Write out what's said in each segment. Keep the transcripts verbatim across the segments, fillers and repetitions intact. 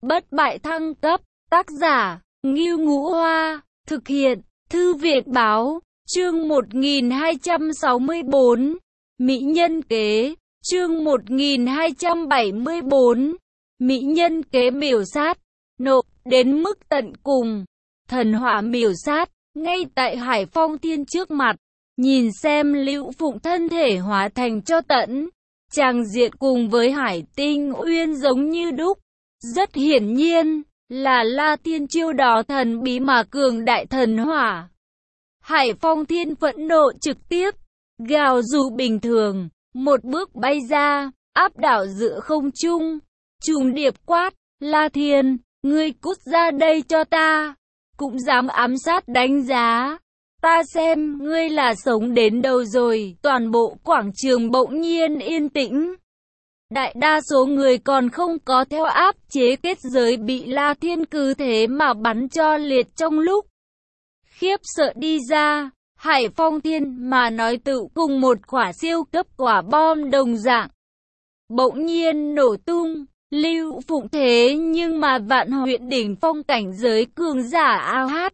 Bất bại thăng cấp, tác giả, Ngưu Ngũ Hoa, thực hiện, Thư viện Báo, chương một nghìn hai trăm sáu mươi bốn, Mỹ nhân kế, chương một nghìn hai trăm bảy mươi bốn, Mỹ nhân kế miểu sát, nộ, đến mức tận cùng, thần hỏa miểu sát, ngay tại Hải Phong Thiên trước mặt, nhìn xem Lưu Phụng thân thể hóa thành cho tẫn, tràng diện cùng với Hải Tinh Uyên giống như đúc. Rất hiển nhiên, là La Thiên chiêu đó thần bí mà cường đại thần hỏa. Hải Phong Thiên phẫn nộ trực tiếp, gào dù bình thường, một bước bay ra, áp đảo giữa không trung, trùng điệp quát, La Thiên, ngươi cút ra đây cho ta, cũng dám ám sát đánh giá. Ta xem ngươi là sống đến đâu rồi. Toàn bộ quảng trường bỗng nhiên yên tĩnh. Đại đa số người còn không có theo áp chế kết giới bị La Thiên cứ thế mà bắn cho liệt trong lúc. Khiếp sợ đi ra, Hải Phong Thiên mà nói tự cùng một quả siêu cấp quả bom đồng dạng. Bỗng nhiên nổ tung, Lưu Phụng thế nhưng mà vạn huyện đỉnh phong cảnh giới cường giả ao hát.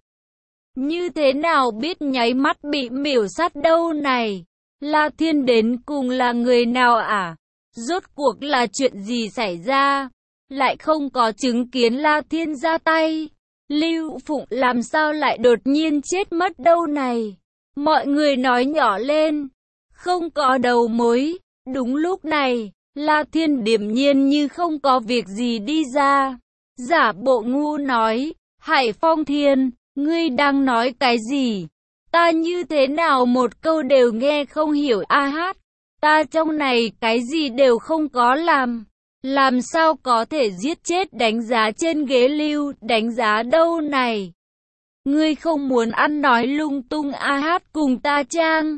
Như thế nào biết nháy mắt bị miểu sát đâu này? La Thiên đến cùng là người nào à? Rốt cuộc là chuyện gì xảy ra? Lại không có chứng kiến La Thiên ra tay. Lưu Phụng làm sao lại đột nhiên chết mất đâu này? Mọi người nói nhỏ lên. Không có đầu mối. Đúng lúc này, La Thiên điềm nhiên như không có việc gì đi ra. Giả bộ ngu nói, Hải Phong Thiên, ngươi đang nói cái gì? Ta như thế nào một câu đều nghe không hiểu a hát. Ta trong này cái gì đều không có làm. Làm sao có thể giết chết đánh giá trên ghế Lưu đánh giá đâu này? Ngươi không muốn ăn nói lung tung a hát cùng ta chăng?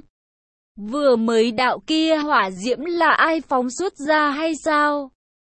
Vừa mới đạo kia hỏa diễm là ai phóng xuất ra hay sao?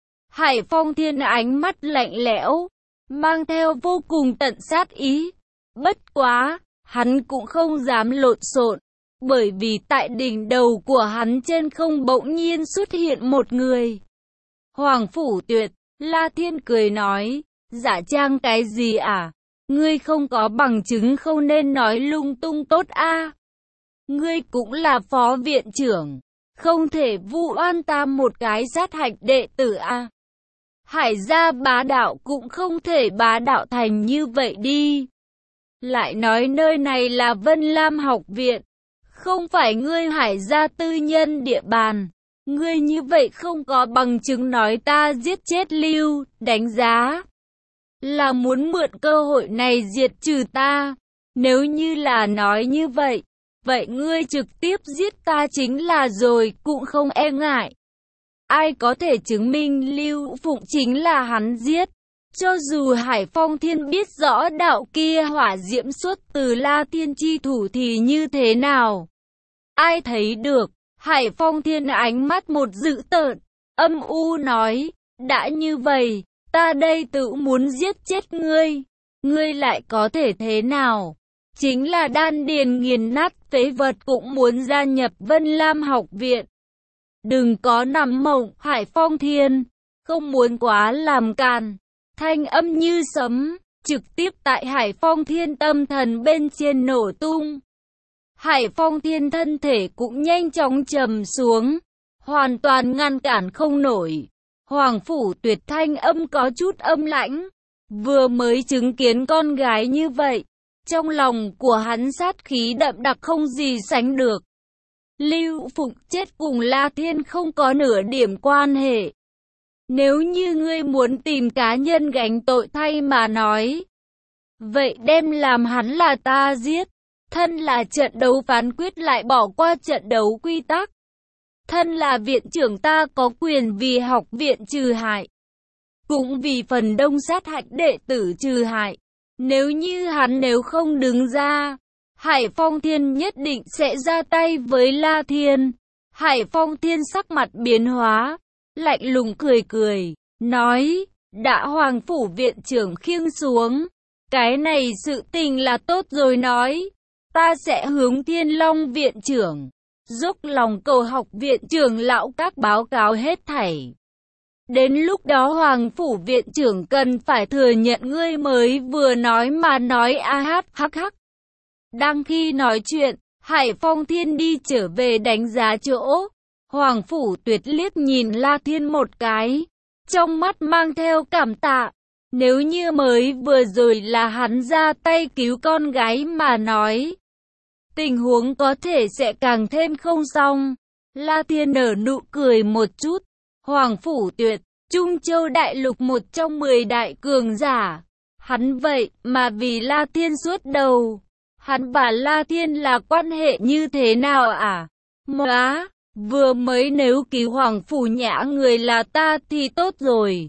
Hải Phong Thiên ánh mắt lạnh lẽo, mang theo vô cùng tận sát ý. Bất quá, hắn cũng không dám lộn xộn, bởi vì tại đỉnh đầu của hắn trên không bỗng nhiên xuất hiện một người. Hoàng Phủ Tuyệt, La Thiên cười nói, giả trang cái gì à? Ngươi không có bằng chứng không nên nói lung tung tốt a. Ngươi cũng là phó viện trưởng, không thể vu oan ta một cái sát hạch đệ tử a. Hải gia bá đạo cũng không thể bá đạo thành như vậy đi. Lại nói nơi này là Vân Lam học viện, không phải ngươi Hải gia tư nhân địa bàn. Ngươi như vậy không có bằng chứng nói ta giết chết Lưu đánh giá, là muốn mượn cơ hội này diệt trừ ta. Nếu như là nói như vậy, vậy ngươi trực tiếp giết ta chính là rồi, cũng không e ngại. Ai có thể chứng minh Lưu Phụng chính là hắn giết? Cho dù Hải Phong Thiên biết rõ đạo kia hỏa diễm xuất từ La Thiên chi thủ thì như thế nào? Ai thấy được? Hải Phong Thiên ánh mắt một dữ tợn, âm u nói, đã như vậy, ta đây tự muốn giết chết ngươi. Ngươi lại có thể thế nào? Chính là đan điền nghiền nát phế vật cũng muốn gia nhập Vân Lam học viện. Đừng có nằm mộng, Hải Phong Thiên, không muốn quá làm càn. Thanh âm như sấm, trực tiếp tại Hải Phong Thiên tâm thần bên trên nổ tung. Hải Phong Thiên thân thể cũng nhanh chóng trầm xuống, hoàn toàn ngăn cản không nổi. Hoàng Phủ Tuyệt thanh âm có chút âm lãnh, vừa mới chứng kiến con gái như vậy, trong lòng của hắn sát khí đậm đặc không gì sánh được. Lưu Phụng chết cùng La Thiên không có nửa điểm quan hệ. Nếu như ngươi muốn tìm cá nhân gánh tội thay mà nói, vậy đem làm hắn là ta giết. Thân là trận đấu phán quyết lại bỏ qua trận đấu quy tắc. Thân là viện trưởng ta có quyền vì học viện trừ hại, cũng vì phần đông sát hạch đệ tử trừ hại. Nếu như hắn nếu không đứng ra, Hải Phong Thiên nhất định sẽ ra tay với La Thiên. Hải Phong Thiên sắc mặt biến hóa, lạnh lùng cười cười, nói, đã Hoàng Phủ viện trưởng khiêng xuống, cái này sự tình là tốt rồi nói. Ta sẽ hướng Thiên Long viện trưởng, dốc lòng cầu học viện trưởng lão các báo cáo hết thảy. Đến lúc đó Hoàng phủ viện trưởng cần phải thừa nhận ngươi mới vừa nói mà nói a hát hắc hắc. Đang khi nói chuyện, Hải Phong Thiên đi trở về đánh giá chỗ. Hoàng phủ tuyệt liếc nhìn La Thiên một cái, trong mắt mang theo cảm tạ. Nếu như mới vừa rồi là hắn ra tay cứu con gái mà nói, tình huống có thể sẽ càng thêm không xong. La Thiên nở nụ cười một chút. Hoàng phủ tuyệt, Trung Châu Đại Lục một trong mười đại cường giả. Hắn vậy mà vì La Thiên suốt đầu. Hắn và La Thiên là quan hệ như thế nào à? Móa, vừa mới nếu cứu Hoàng phủ Nhã người là ta thì tốt rồi.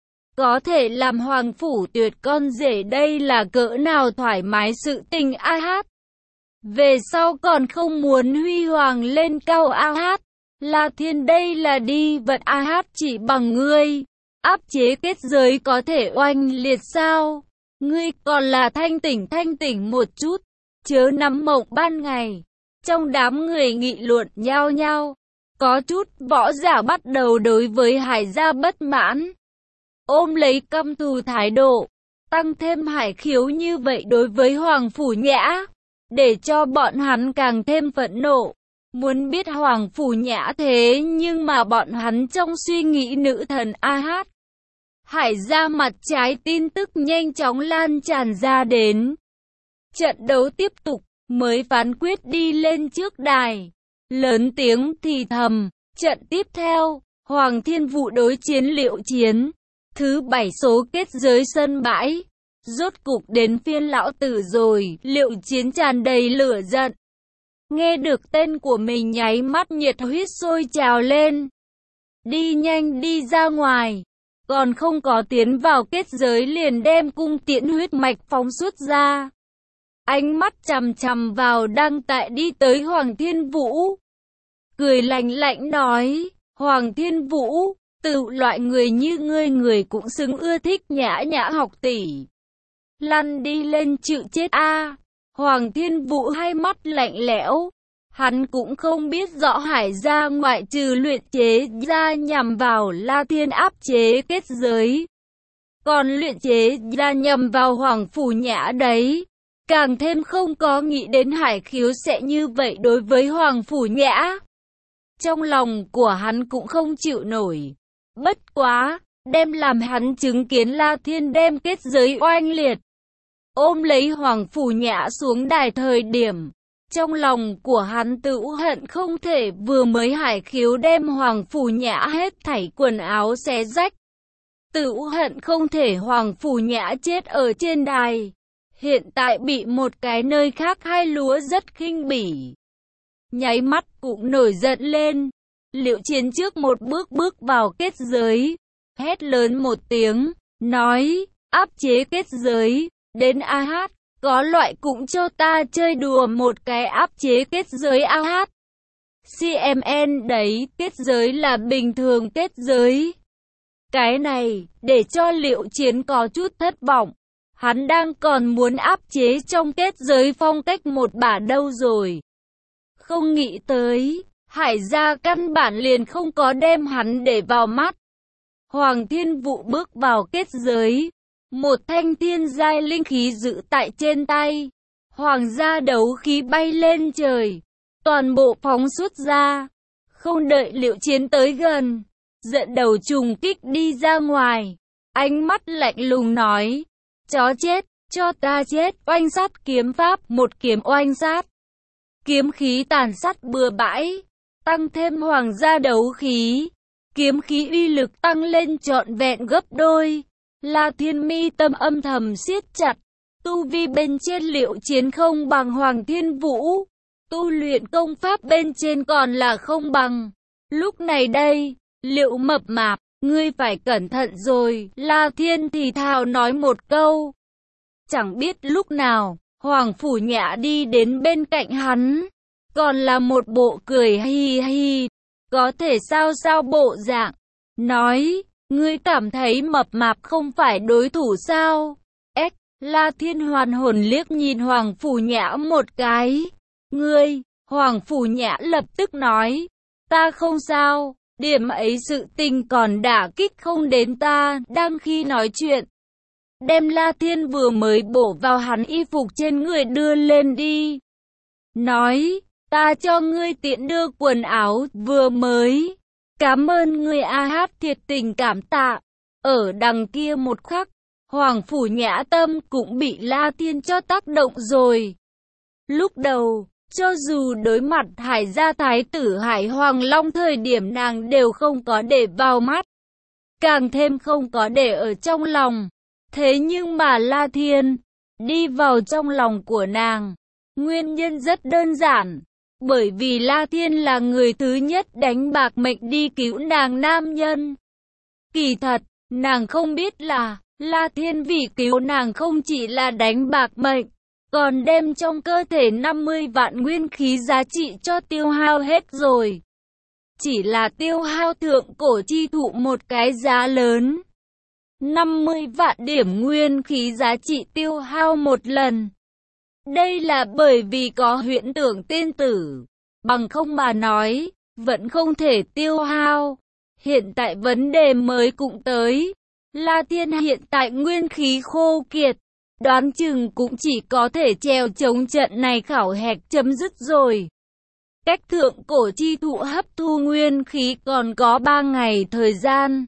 Có thể làm Hoàng phủ tuyệt con rể đây là cỡ nào thoải mái sự tình a hát. Về sau còn không muốn huy hoàng lên cao a hát. La Thiên đây là đi vật a hát chỉ bằng ngươi. Áp chế kết giới có thể oanh liệt sao? Ngươi còn là thanh tỉnh thanh tỉnh một chút. Chớ nắm mộng ban ngày. Trong đám người nghị luận nhao nhao. Có chút võ giả bắt đầu đối với Hải gia bất mãn. Ôm lấy căm thù thái độ. Tăng thêm hải khiếu như vậy đối với Hoàng phủ Nhã. Để cho bọn hắn càng thêm phẫn nộ. Muốn biết Hoàng phủ Nhã thế nhưng mà bọn hắn trong suy nghĩ nữ thần a hát. Hải gia mặt trái tin tức nhanh chóng lan tràn ra đến. Trận đấu tiếp tục, mới phán quyết đi lên trước đài. Lớn tiếng thì thầm, trận tiếp theo, Hoàng Thiên Vũ đối chiến Liệu Chiến. Thứ bảy số kết giới sân bãi. Rốt cục đến phiên lão tử rồi, Liệu Chiến tràn đầy lửa giận. Nghe được tên của mình nháy mắt nhiệt huyết sôi trào lên. Đi nhanh đi ra ngoài. Còn không có tiến vào kết giới liền đem cung tiễn huyết mạch phóng xuất ra. Ánh mắt chằm chằm vào đang tại đi tới Hoàng Thiên Vũ. Cười lạnh lạnh nói, Hoàng Thiên Vũ, tự loại người như ngươi người cũng xứng ưa thích nhã nhã học tỷ. Lăn đi lên chịu chết a. Hoàng Thiên Vũ hai mắt lạnh lẽo. Hắn cũng không biết rõ Hải gia ngoại trừ luyện chế ra nhằm vào La Thiên áp chế kết giới. Còn luyện chế ra nhằm vào Hoàng phủ Nhã đấy. Càng thêm không có nghĩ đến hải khiếu sẽ như vậy đối với Hoàng phủ Nhã. Trong lòng của hắn cũng không chịu nổi. Bất quá, đem làm hắn chứng kiến La Thiên đem kết giới oanh liệt. Ôm lấy Hoàng phủ Nhã xuống đài thời điểm. Trong lòng của hắn tự hận không thể vừa mới hải khiếu đem Hoàng phủ Nhã hết thảy quần áo xé rách. Tự hận không thể Hoàng phủ Nhã chết ở trên đài. Hiện tại bị một cái nơi khác hai lúa rất khinh bỉ. Nháy mắt cũng nổi giận lên. Liệu Chiến trước một bước bước vào kết giới. Hét lớn một tiếng, nói, áp chế kết giới, đến a hát. Có loại cũng cho ta chơi đùa một cái áp chế kết giới a hát. xê em en đấy, kết giới là bình thường kết giới. Cái này, để cho Liệu Chiến có chút thất vọng. Hắn đang còn muốn áp chế trong kết giới phong cách một bả đâu rồi. Không nghĩ tới, Hải gia căn bản liền không có đem hắn để vào mắt. Hoàng Thiên Vũ bước vào kết giới. Một thanh thiên giai linh khí giữ tại trên tay. Hoàng gia đấu khí bay lên trời. Toàn bộ phóng xuất ra. Không đợi Liệu Chiến tới gần. Giận đầu trùng kích đi ra ngoài. Ánh mắt lạnh lùng nói. Chó chết, cho ta chết. Oanh sát kiếm pháp, một kiếm oanh sát. Kiếm khí tàn sát bừa bãi. Tăng thêm hoàng gia đấu khí. Kiếm khí uy lực tăng lên trọn vẹn gấp đôi. La Thiên mi tâm âm thầm siết chặt. Tu vi bên trên Liệu Chiến không bằng Hoàng Thiên Vũ. Tu luyện công pháp bên trên còn là không bằng. Lúc này đây, Liệu mập mạp, ngươi phải cẩn thận rồi. La Thiên thì thào nói một câu. Chẳng biết lúc nào, Hoàng phủ Nhã đi đến bên cạnh hắn. Còn là một bộ cười hi hi. Có thể sao sao bộ dạng. Nói, ngươi cảm thấy mập mạp không phải đối thủ sao? Ếch, La Thiên hoàn hồn liếc nhìn Hoàng phủ Nhã một cái. Ngươi, Hoàng phủ Nhã lập tức nói. Ta không sao, Điểm ấy sự tình còn đả kích không đến ta. Đang khi nói chuyện, đem La Thiên vừa mới bổ vào hắn y phục trên người đưa lên đi. Nói, ta cho ngươi tiện đưa quần áo vừa mới. Cảm ơn ngươi A Hát, thiệt tình cảm tạ. Ở đằng kia một khắc, Hoàng Phủ Nhã tâm cũng bị La Thiên cho tác động rồi. Lúc đầu, cho dù đối mặt Hải gia thái tử Hải Hoàng Long thời điểm nàng đều không có để vào mắt, càng thêm không có để ở trong lòng. Thế nhưng mà La Thiên đi vào trong lòng của nàng. Nguyên nhân rất đơn giản, bởi vì La Thiên là người thứ nhất đánh bạc mệnh đi cứu nàng nam nhân. Kỳ thật, nàng không biết là La Thiên vì cứu nàng không chỉ là đánh bạc mệnh, còn đem trong cơ thể năm mươi vạn nguyên khí giá trị cho tiêu hao hết rồi. Chỉ là tiêu hao thượng cổ chi thụ một cái giá lớn. năm mươi vạn điểm nguyên khí giá trị tiêu hao một lần. Đây là bởi vì có huyễn tưởng tiên tử, bằng không mà nói, vẫn không thể tiêu hao. Hiện tại vấn đề mới cũng tới, La Thiên hiện tại nguyên khí khô kiệt, đoán chừng cũng chỉ có thể treo chống trận này khảo hạch chấm dứt rồi. Cách thượng cổ chi thụ hấp thu nguyên khí còn có ba ngày thời gian.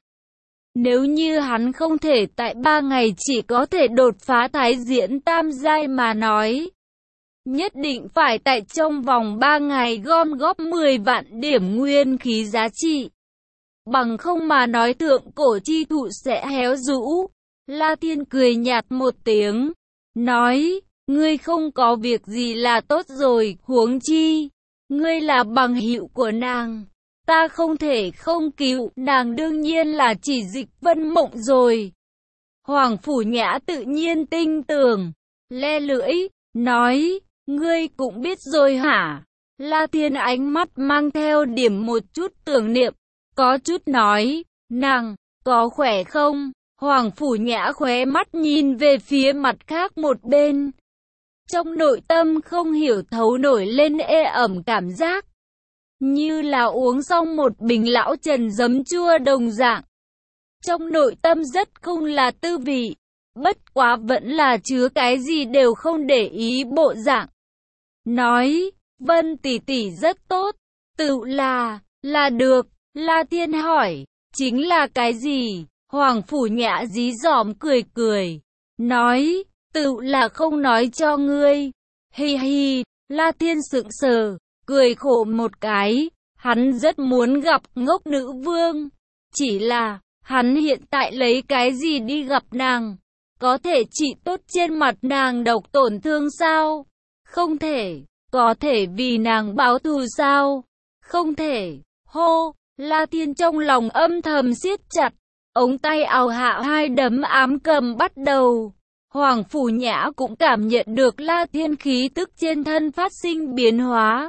Nếu như hắn không thể tại ba ngày chỉ có thể đột phá thái diễn tam giai mà nói, nhất định phải tại trong vòng ba ngày gom góp mười vạn điểm nguyên khí giá trị. Bằng không mà nói thượng cổ chi thụ sẽ héo rũ. La Thiên cười nhạt một tiếng, nói, ngươi không có việc gì là tốt rồi, huống chi, ngươi là bằng hữu của nàng. Ta không thể không cứu, nàng đương nhiên là chỉ Dịch Vân Mộng rồi. Hoàng Phủ Nhã tự nhiên tinh tường, le lưỡi, nói, ngươi cũng biết rồi hả? La Thiên ánh mắt mang theo điểm một chút tưởng niệm, có chút nói, nàng, có khỏe không? Hoàng Phủ Nhã khóe mắt nhìn về phía mặt khác một bên. Trong nội tâm không hiểu thấu nổi lên ê ẩm cảm giác, như là uống xong một bình lão trần giấm chua đồng dạng. Trong nội tâm rất không là tư vị, bất quá vẫn là chứa cái gì đều không để ý bộ dạng. Nói, Vân tỷ tỷ rất tốt, tự là, là được. La Thiên hỏi, chính là cái gì? Hoàng Phủ Nhã dí dỏm cười cười, nói, tự là không nói cho ngươi. Hi hi, La Thiên sững sờ, cười khổ một cái, hắn rất muốn gặp ngốc nữ vương. Chỉ là, hắn hiện tại lấy cái gì đi gặp nàng? Có thể trị tốt trên mặt nàng độc tổn thương sao? Không thể. Có thể vì nàng báo thù sao? Không thể. Hô, La Thiên trong lòng âm thầm siết chặt, ống tay áo hạ hai đấm ám cầm bắt đầu. Hoàng Phủ Nhã cũng cảm nhận được La Thiên khí tức trên thân phát sinh biến hóa.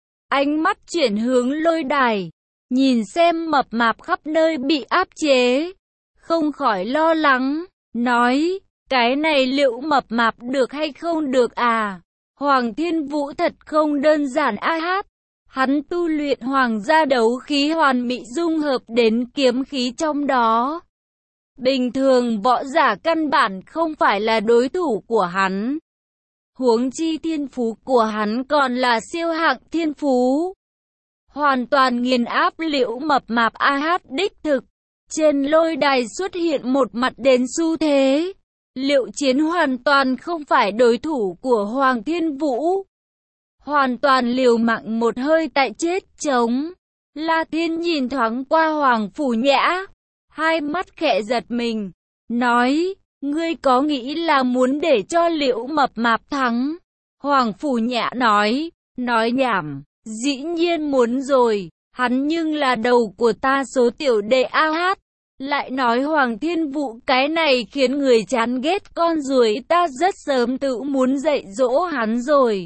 Ánh mắt chuyển hướng Lôi Đài, nhìn xem mập mạp khắp nơi bị áp chế, không khỏi lo lắng, nói, cái này liệu mập mạp được hay không được à? Hoàng Thiên Vũ thật không đơn giản a hát. Hắn tu luyện hoàng gia đấu khí hoàn mỹ dung hợp đến kiếm khí trong đó. Bình thường võ giả căn bản không phải là đối thủ của hắn. Huống chi thiên phú của hắn còn là siêu hạng thiên phú. Hoàn toàn nghiền áp liễu mập mạp a hát đích thực. Trên lôi đài xuất hiện một mặt đến xu thế. Liệu chiến hoàn toàn không phải đối thủ của Hoàng Thiên Vũ. Hoàn toàn liều mạng một hơi tại chết chống. La Thiên nhìn thoáng qua Hoàng Phủ Nhã, hai mắt khẽ giật mình, nói, ngươi có nghĩ là muốn để cho liễu mập mạp thắng? Hoàng Phủ Nhã nói, nói nhảm, dĩ nhiên muốn rồi, hắn nhưng là đầu của ta số tiểu đệ a hát. Lại nói Hoàng Thiên Vũ cái này khiến người chán ghét con ruồi, ta rất sớm tự muốn dạy dỗ hắn rồi.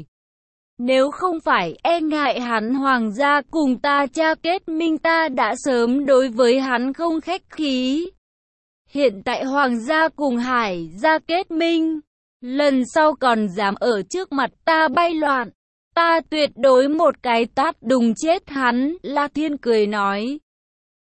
Nếu không phải e ngại hắn hoàng gia cùng ta cha kết minh, ta đã sớm đối với hắn không khách khí. Hiện tại hoàng gia cùng Hải gia kết minh, lần sau còn dám ở trước mặt ta bay loạn, ta tuyệt đối một cái tát đùng chết hắn. La Thiên cười nói,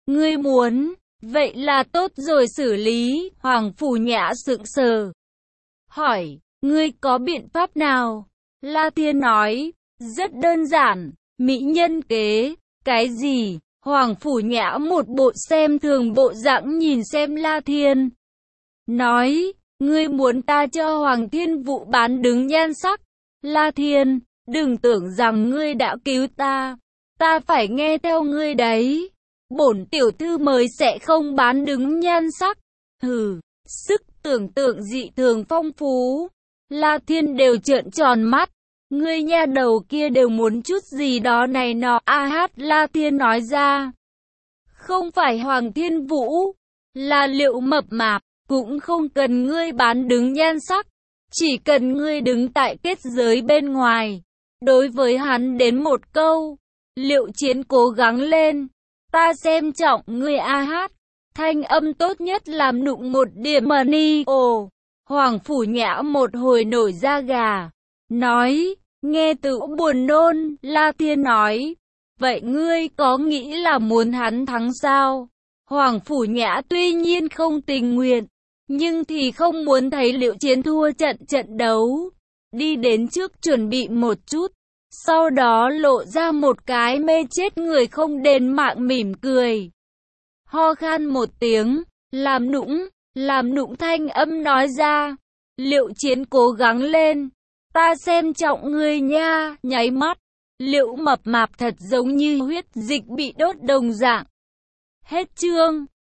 ngươi muốn, vậy là tốt rồi xử lý, Hoàng Phủ Nhã sững sờ. Hỏi, ngươi có biện pháp nào? La Thiên nói, rất đơn giản, mỹ nhân kế, cái gì? Hoàng Phủ Nhã một bộ xem thường bộ dạng nhìn xem La Thiên. Nói, ngươi muốn ta cho Hoàng Thiên Vũ bán đứng nhan sắc. La Thiên, đừng tưởng rằng ngươi đã cứu ta, ta phải nghe theo ngươi đấy. Bổn tiểu thư mới sẽ không bán đứng nhan sắc. Hừ, sức tưởng tượng dị thường phong phú. La Thiên đều trợn tròn mắt. Ngươi nha đầu kia đều muốn chút gì đó này nọ. A hát La Thiên nói ra. Không phải Hoàng Thiên Vũ, là Liệu Mập Mạp, cũng không cần ngươi bán đứng nhan sắc. Chỉ cần ngươi đứng tại kết giới bên ngoài. Đối với hắn đến một câu. Liệu Chiến cố gắng lên. Ta xem trọng ngươi a hát. Thanh âm tốt nhất làm nụng một điểm mà ni. Ồ, Hoàng Phủ Nhã một hồi nổi da gà. Nói, nghe tự buồn nôn. La Thiên nói, vậy ngươi có nghĩ là muốn hắn thắng sao? Hoàng Phủ Nhã tuy nhiên không tình nguyện, nhưng thì không muốn thấy Liệu Chiến thua trận trận đấu. Đi đến trước chuẩn bị một chút, sau đó lộ ra một cái mê chết người không đền mạng mỉm cười. Ho khan một tiếng, làm nũng, làm nũng thanh âm nói ra. Liệu Chiến cố gắng lên, ta xem trọng ngươi nha. Nháy mắt, Liệu Mập Mạp thật giống như huyết dịch bị đốt đồng dạng. Hết chương.